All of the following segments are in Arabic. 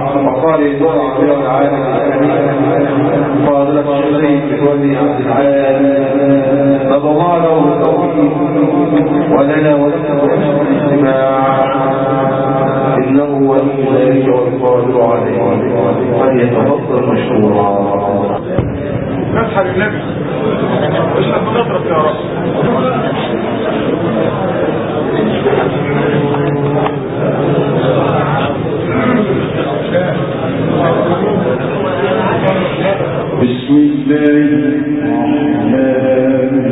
وقال يدور على العالم قال لك الشيخ بتولي عبد العال نظمنا له التوحيد ولنا ولكم الاجتماع إنه ولي ذلك والقادر عليه فليتفضل مشكورا. فتحة للنبي مش هتضرب يا رب. بسم الله الرحمن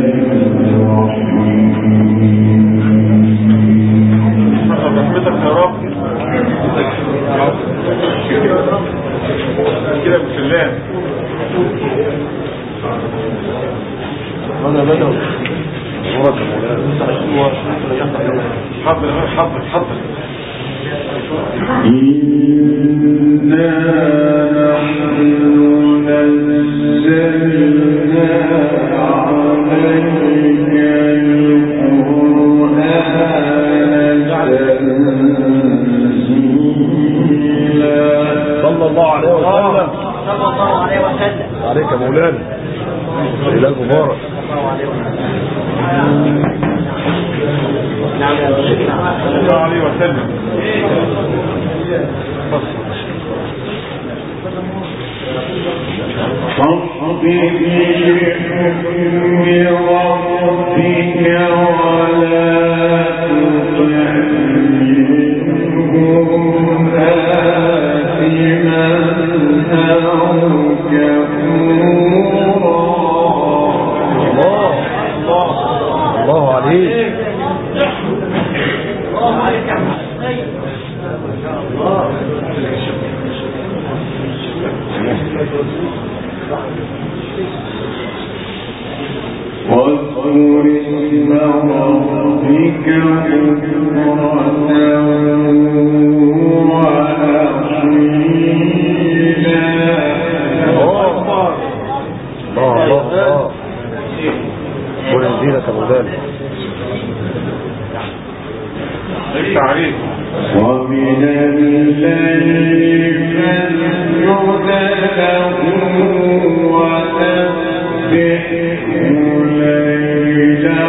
الرحيم. رحمتك يا رب كده بسلام. أنا بدأ حضر إنا نحن نزلنا عليك القرآن تنزيلا. صلى الله عليه وسلم. صلى الله عليه وسلم. عليك مولانا إلى المبارك. صلى الله عليه وسلم. فاصبر لحكم ربك ولا تطع منهم آثما أو كفورا. الله عليك. واذكر اسم ربك بكرة وأصيلا. الله ونزيلك مولانا. التعريف ومن الليل فاسجد له وسبحه ليلا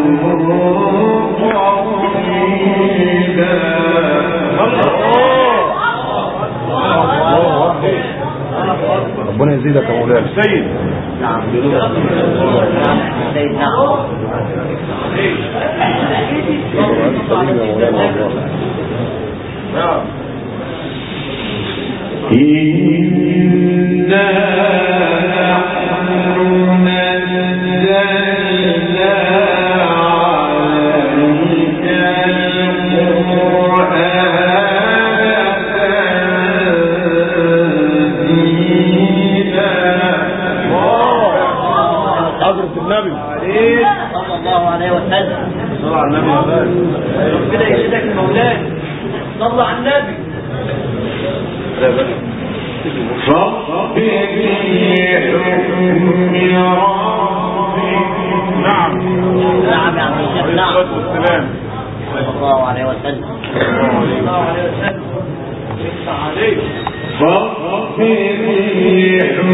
طويلا. ربنا يزيدك يا مولانا. سيد نعم سيد نعم. إنا نحن نزلنا عليك القرآن تنزيلا. حضرة النبي صلى الله عليه وسلم. صلى على النبي يا باشا. ربنا يشهدك المولان. صلى على النبي. فاصبر لحكم ربك. نعم نعم يا عم الشيخ. نعم والسلام. صلى الله عليه وسلم. صلى الله عليه وسلم. فاصبر لحكم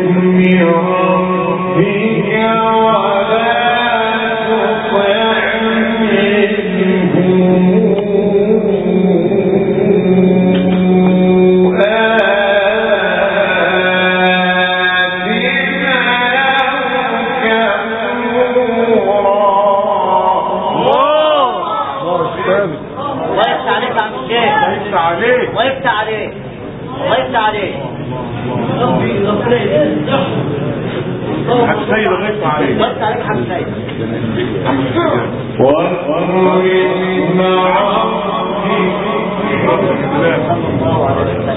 ربك ولا تطع منهم الله يفتح عليك. الله يفتح عليك. حد سيد الله يفتح عليك. الله يفتح عليك حد سيد. واذكر اسم ربك. صلى الله عليه وسلم.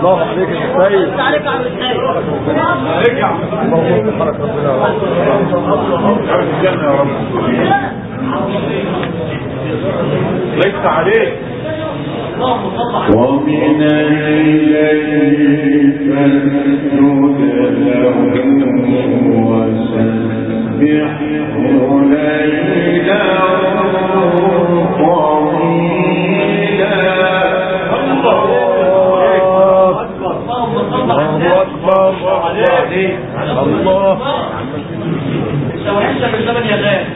الله عليك يا سيد. الله عليك يا عم السيد. رجع بارك ربنا يا الجنة يا رب. ليس عليك. ومن الليل فاسجد له وسبحه ليلا طويلا. الله أكبر. الله توحشة من زمن يا غالي.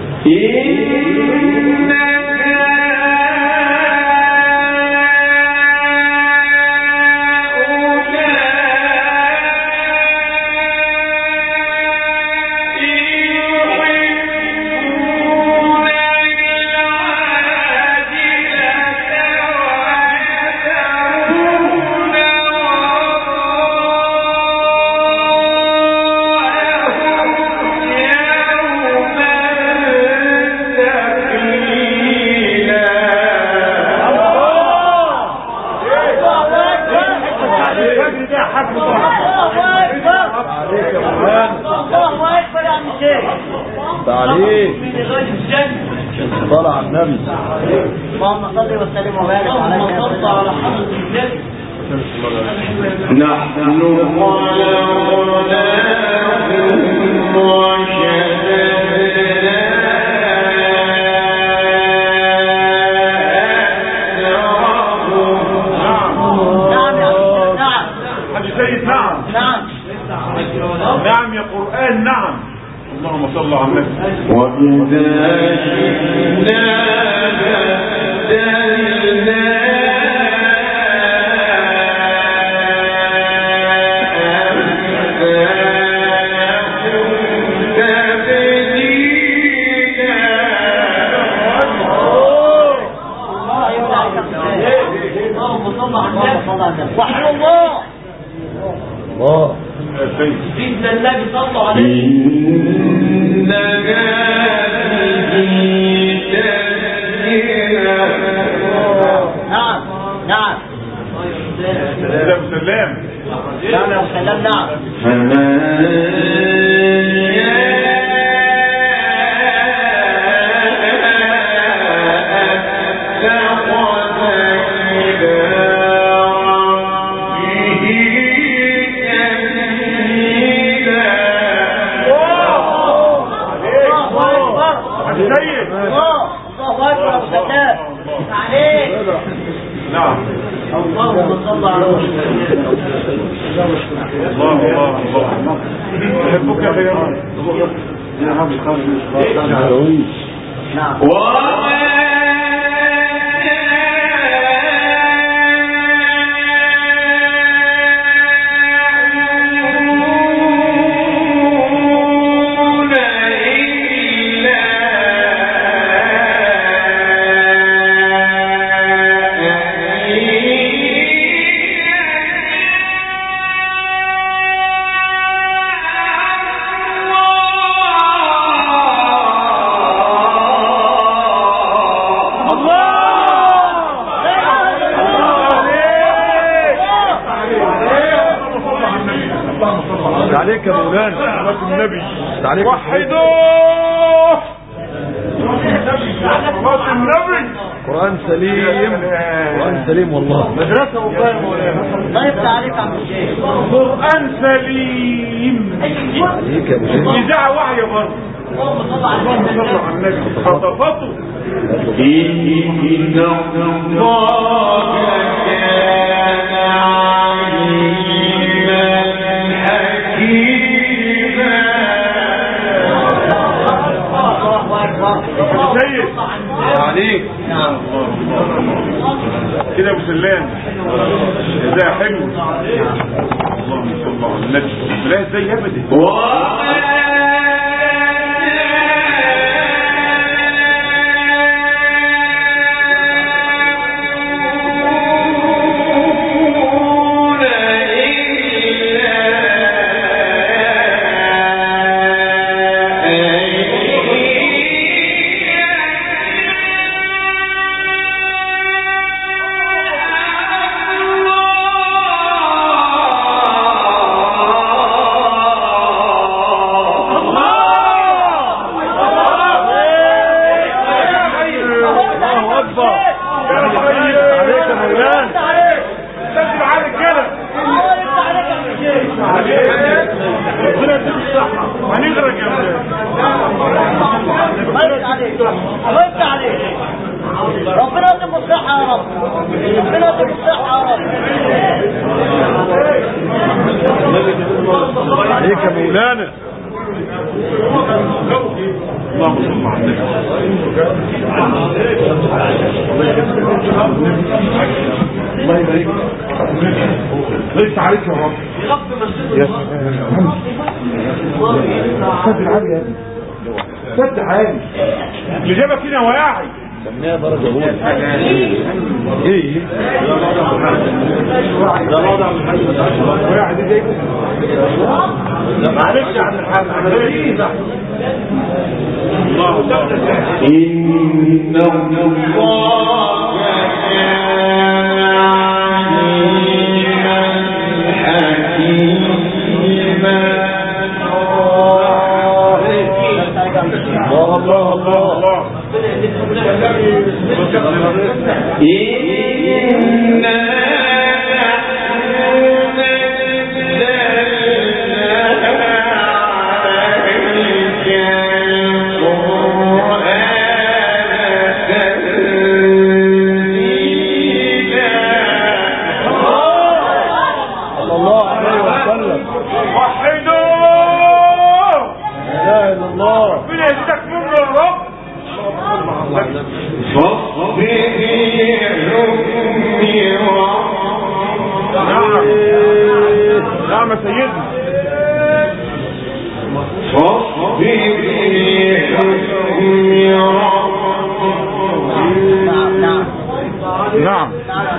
صلى على النبي. اللهم صل وسلم وبارك على النبي. نحن خلقناكم وشددنا نعم يا قرآن نعم. اللهم صل على النبي. وإذا شئنا بدلنا وحي الله. الله سيدنا النبي صلى عليه وسلم. نعم نعم. سلام سلام. نعم يا سلام. نعم. نعم. اللهم صل على محمد. الله الله الله. بحبك يا خيران. يا رب نعم. عليك يا مولانا. النبي عليك وحدوه. صلاة النبي. قرآن سليم. قرآن سليم والله. مدرسة وقاية مولانا. الله يفتح عليك يا عم الشيخ. قرآن سليم. عليك يا مولانا. إذاعة واعية برضه. اللهم صل على اللهم صل على النبي. خطفته. إن الله كان عليما حكيما. سيد عليك. نعم. كده ابو سلام. ازاي حلو. اللهم صل على النبي. لا ازاي ابدا. مولانا. اللهم صل على النبي. الله يبارك ليس عليك يا رب. يا سد عالي يا ابني، سد عالي اللي جابك هنا واعي سميها درجة هو ايه واعي دي جايبه معلش يا عم الحاج الله إن الله الله الله نعم يا سيدنا نعم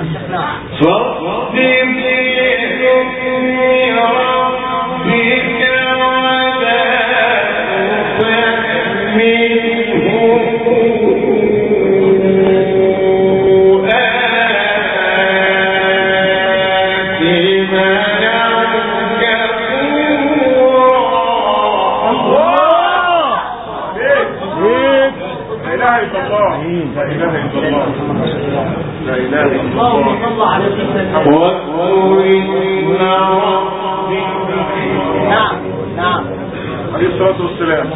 عليه الصلاة والسلام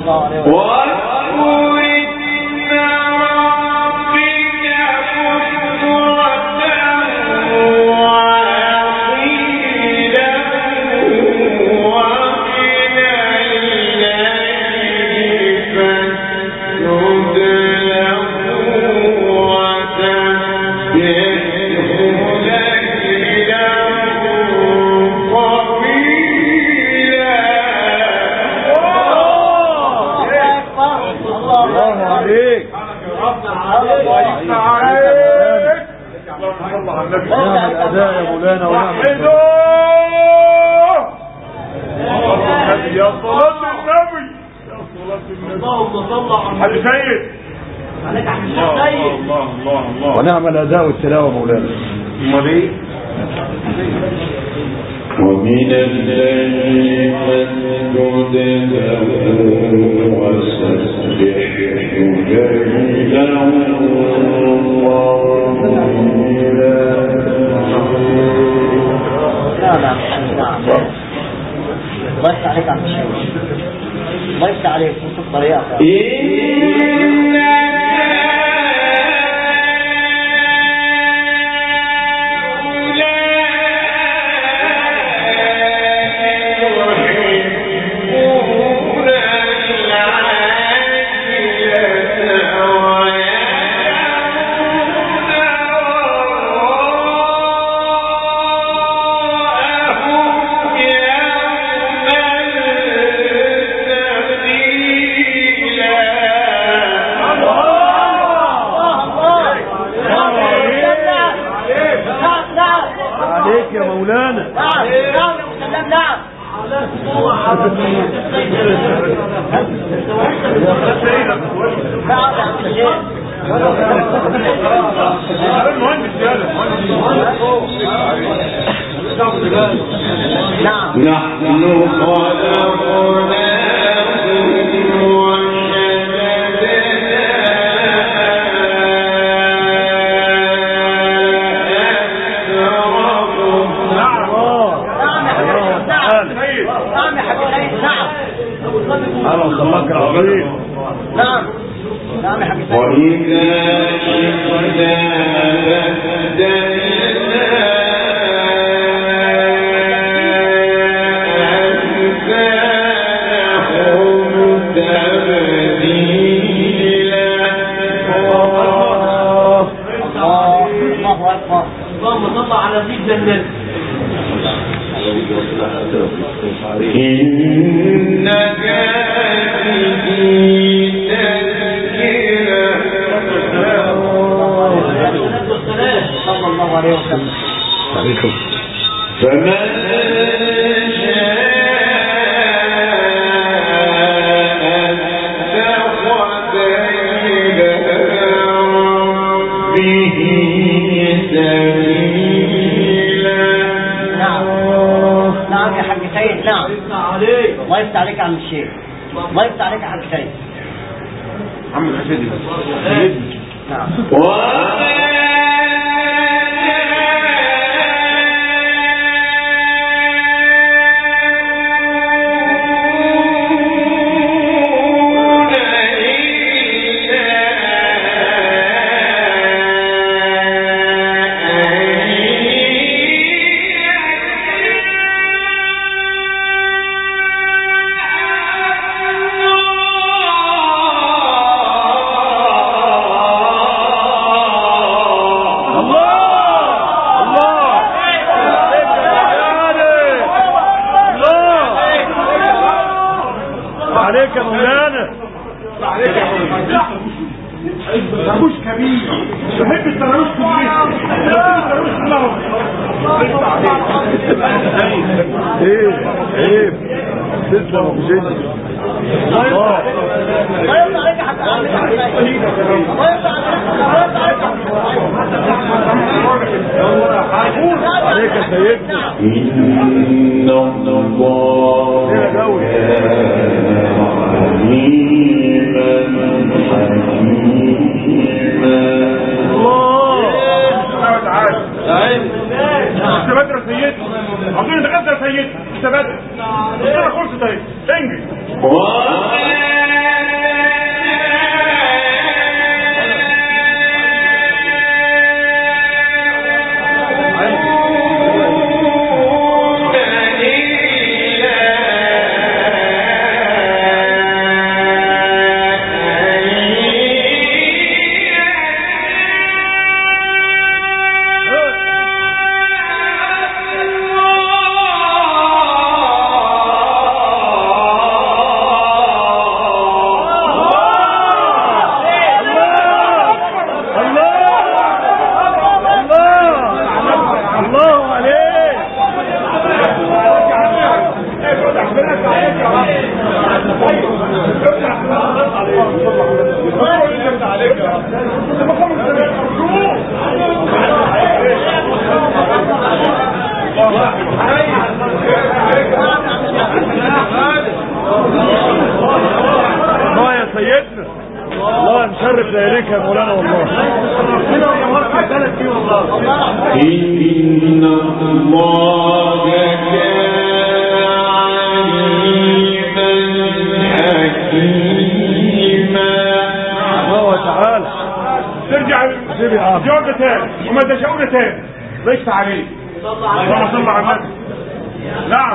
ونعم الأداء والتلاوة مولانا. ومن الليل فاسجد له وسبحه ليلا الله يفتح عليك عم الشيخ، الله يفتح عليك في الطريقة. يا مولانا. نعم نعم يا مسلم نعم. نحن خلقناكم نعم نعم يا حبيبي. وإذا شئنا بدلنا صلى الله عليه وسلم. فمن نعم يا حاج سيد. نعم الله يفتح عليك يا عم الشيخ. الله يفتح عليك يا حاج سيد. عم الحسيدي نعم. عليك يا مولانا. ترموش كبير بحب الترموش كبير. ايه تسلم ابو جدي. الله يفتح عليك يا حاج سيد. الله يفتح عليك يا سيدنا. إن الله كان عليما حكيما. انت بدر يا سيدي. عاوزين نتغدى يا سيدي. انت بدر. انا فرصه طيب انجز. الله يا سيدنا. الله نشرف ليليك يا مولانا والله. إن الله كان عليما حكيما. الله تعالى. ترجع جوابنا تاني وما تشاؤنا تاني. ليس عليه. صلى على النبي. نعم.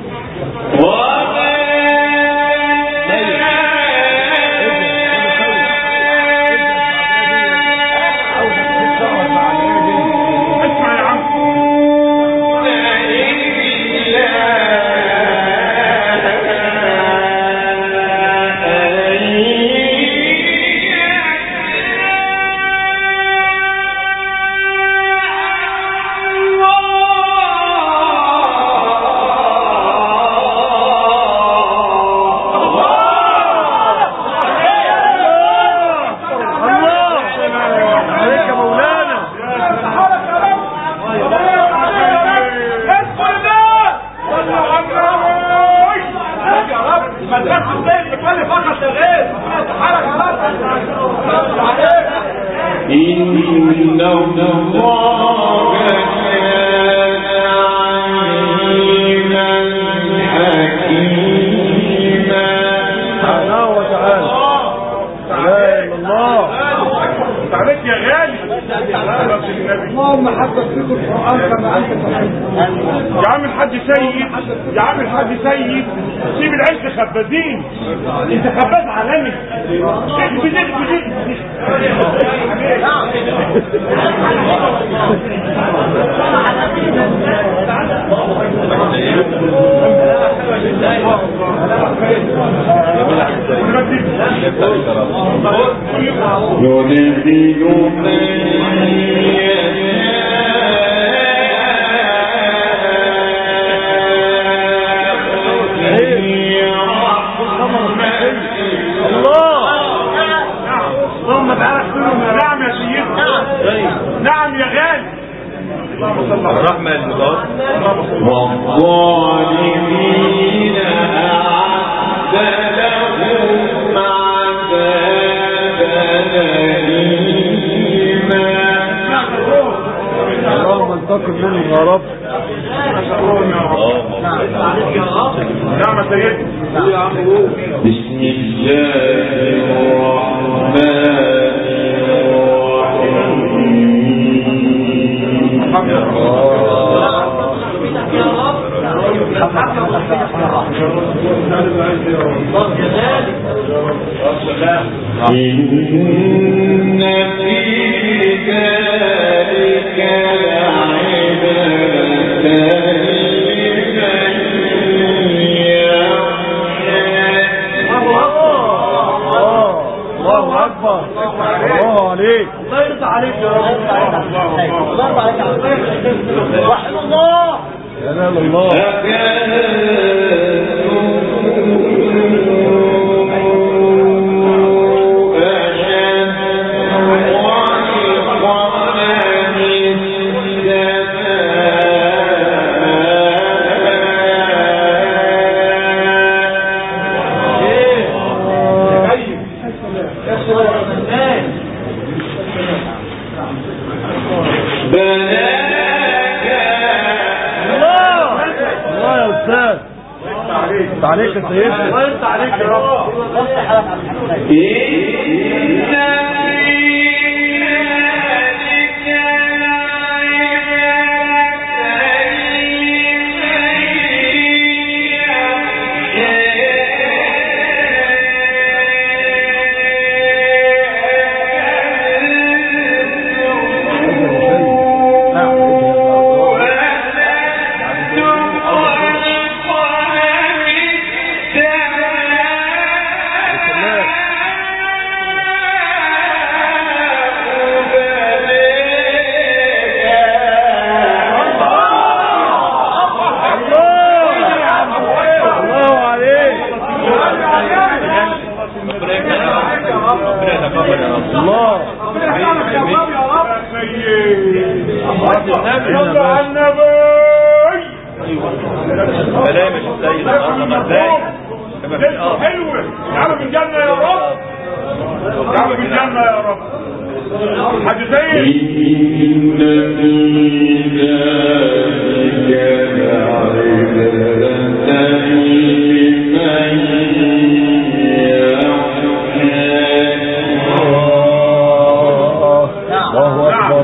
إن الله كان عليما حكيما. سبحانه وتعالى. لا اله الا الله. عليك يا غالي. اللهم حبب فيكم القرآن كما أنت تحب. يا عم الحاج سيد. يا عم الحاج سيد. سيب العيش خبازين. انت خباز عالمي. نعم يا غالي. الرحمة والظالمين أعد لهم عذابا أليما. اللهم انتقم منهم يا رب. نعم يا سيدي. بسم الله الرحمن إن في ذلك لعبرة الله أكبر. الله عليك. الله يرضى عليك يا رب. الله يرضى عليك. وحد الله. يا نال الله. عليك يا سيدنا. الله يرضى عليك يا رب. حلوة. تعالوا في الجنة يا رب. تعالوا في الجنة يا رب. حد زي إن في ذلك لعبرة لمن الله أكبر.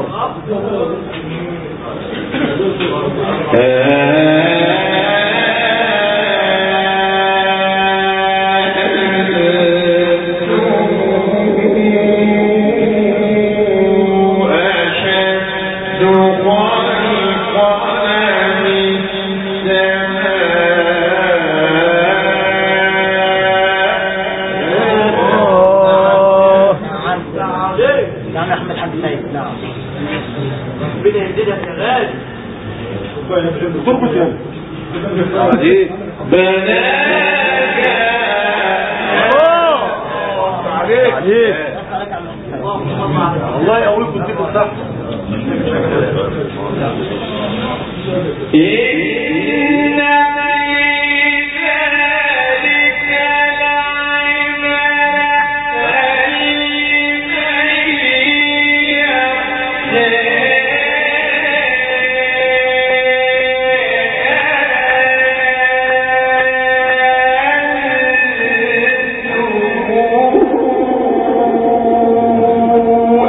الله يقويكم دي بالصح.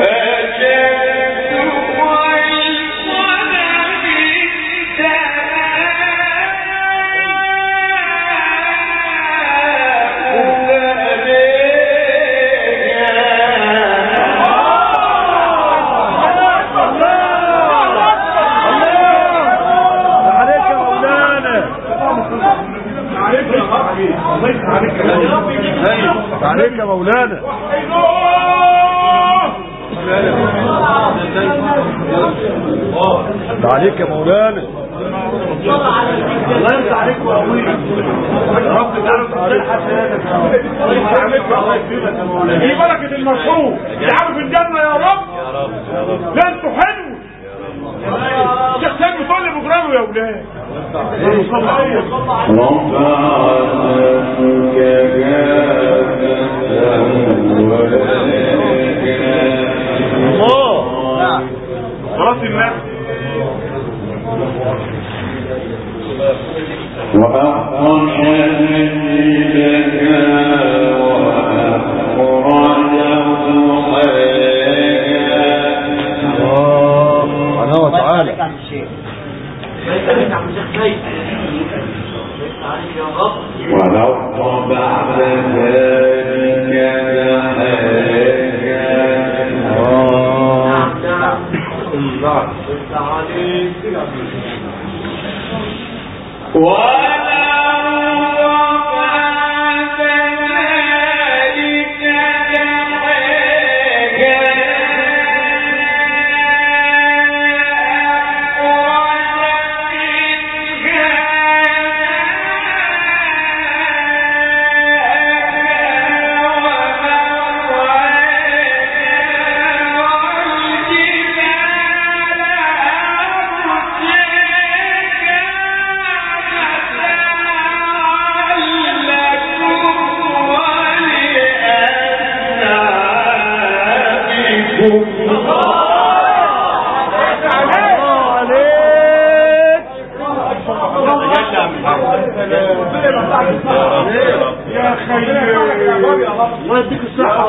أشد عليك يا مولانا. عليك يا مولانا. الله يرضى عليك ويقويك يا رب. تعرف دي بركة المشروع تعالوا في الجنة يا رب. لا انتوا حلو. الشيخ سامي بتقول لي بجرامه يا ولاد. الله خلاص الناس وأخرج يدك سبحانه وتعالى. ولو بعد ذلك يا خير الله يديك الصحة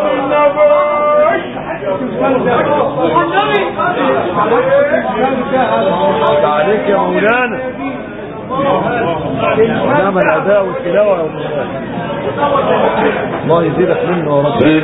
عليك يا مولانا. نعم الأداء والتلاوة يا مولانا. الله يزيدك منه يا رب.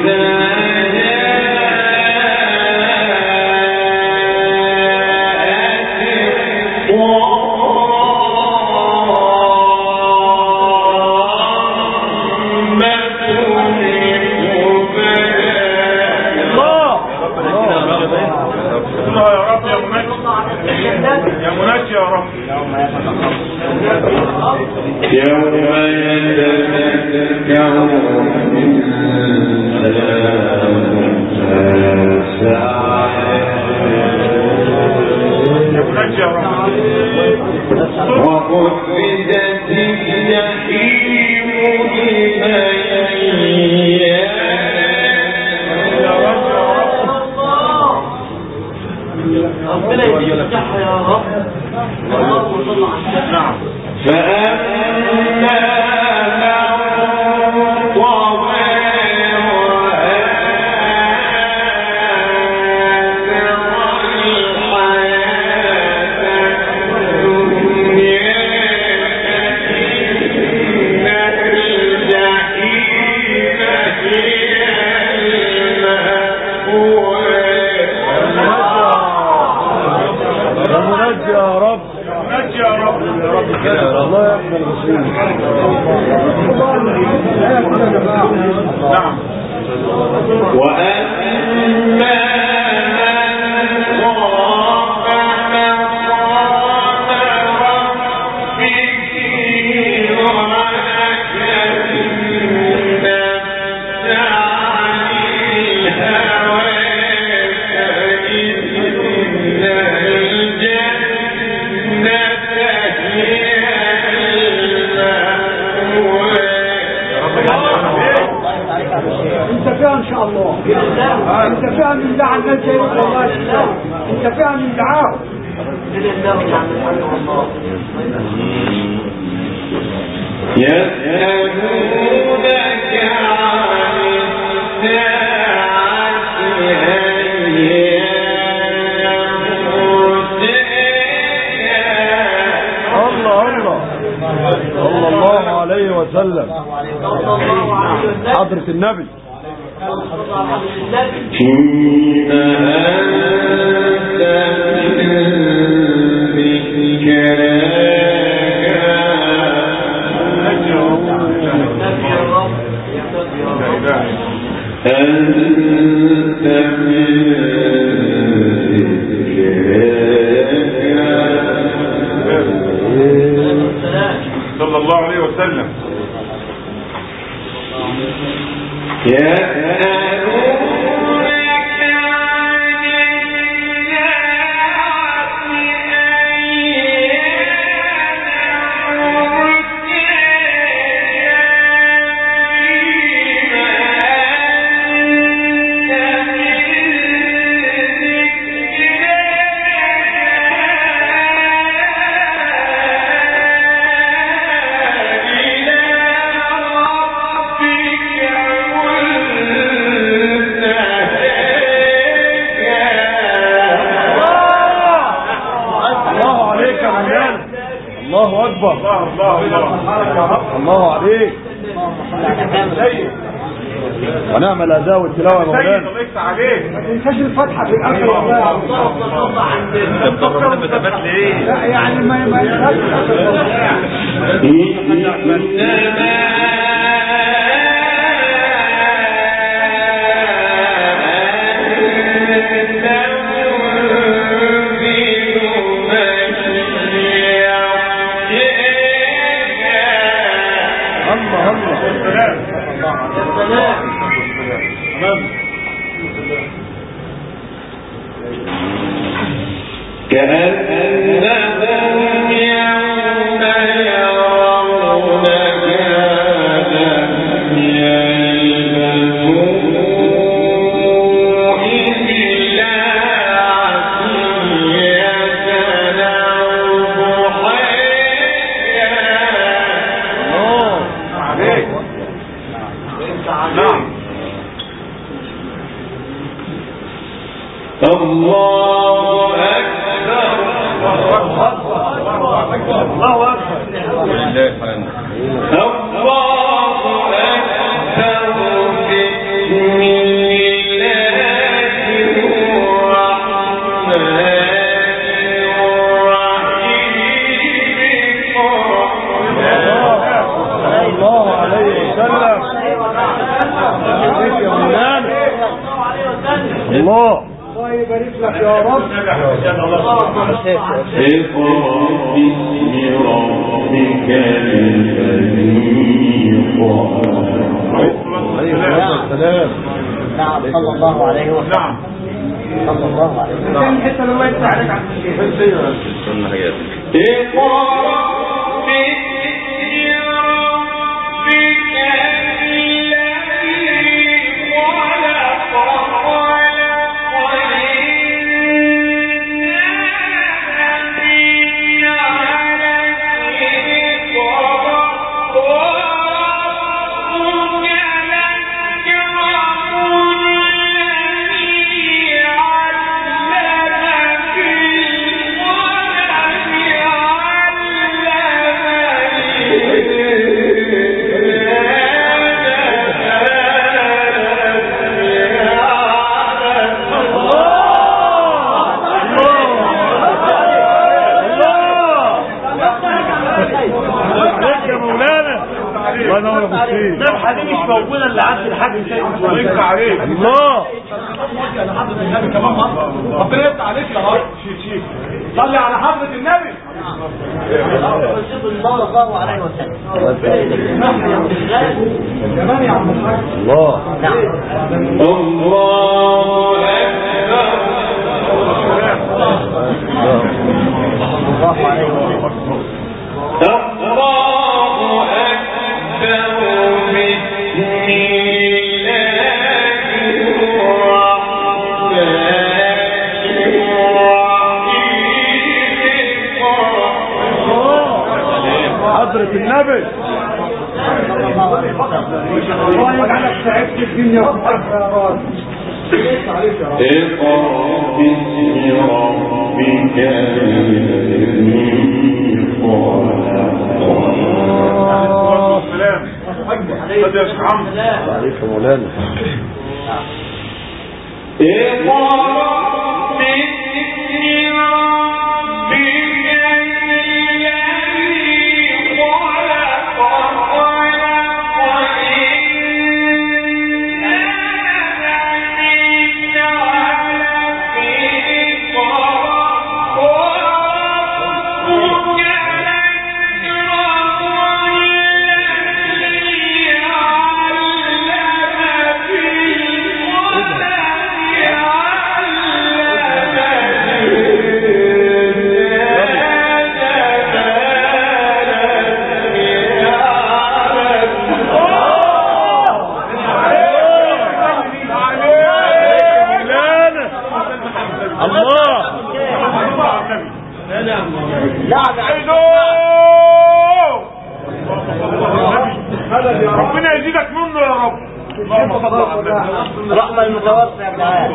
يا مناجي يا رب. يوم يتذكر وقفزت الجحيم لمن ربنا يديك الصحة يا رب. نعم. فأما من طغى يا رب. يا رب. الله يقبل رسوله. نعم. وأما ان شاء الله انت فيها من دعاء الناس زي والله انت فيها من دعاء يسألونك عن الساعة صلى الله عليه وسلم. حضرة النبي. فيما أنت من ذكرك صلى الله عليه وسلم. الله اكبر. الله عليك. ونعم الاداء والتلاوه يا مولانا. ما تنساش الفتحه في الاخر والله. انت بتثبت ليه؟ لا يعني ما الله يبارك لك يا رب. نعم صلى الله عليه وسلم. صلى الله عليه وسلم. الحته اللي الله يفتح عليك عبد الشيخ. الحاجة مش موجودة اللي عند الحاج سيد وينك عليك الله. حضرة النبي كمان مرة ربنا يفتح عليك يا رب. صلي على حضرة النبي صلى الله عليه وسلم. كمان يا عم الحاج. الله. نعم. الله أكبر. الله عليه وسلم. حضرة النبي. الله يجعلك سعدت الدنيا والآخرة يا رب. اقرأ باسم ربك الذي يا شيخ عمرو عليك يا مولانا. اللهم صل على النبي. رحمة المتوفى يا جدعان.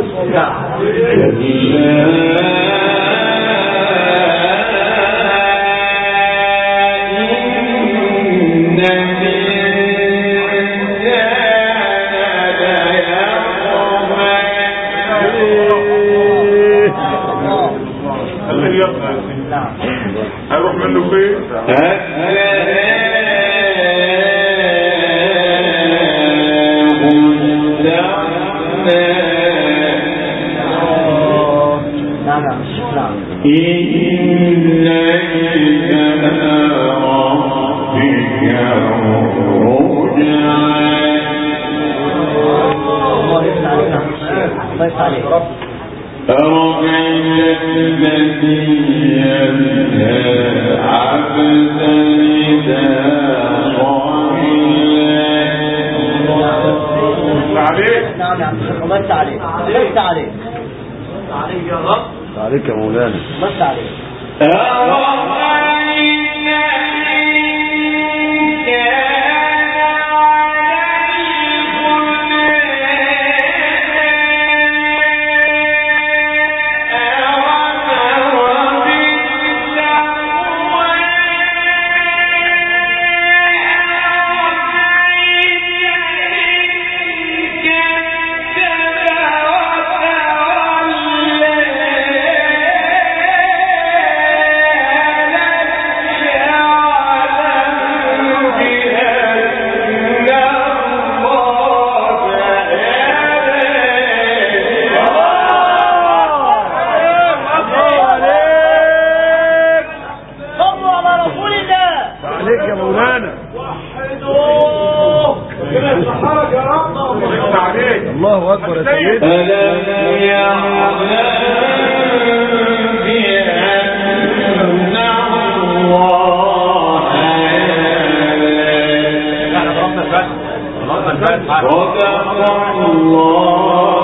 اللي يبقى هيروح منه فين؟ عليك يا مولانا. بس عليك. الله أكبر يا سيدي. ألم يعلم بأن الله صدق الله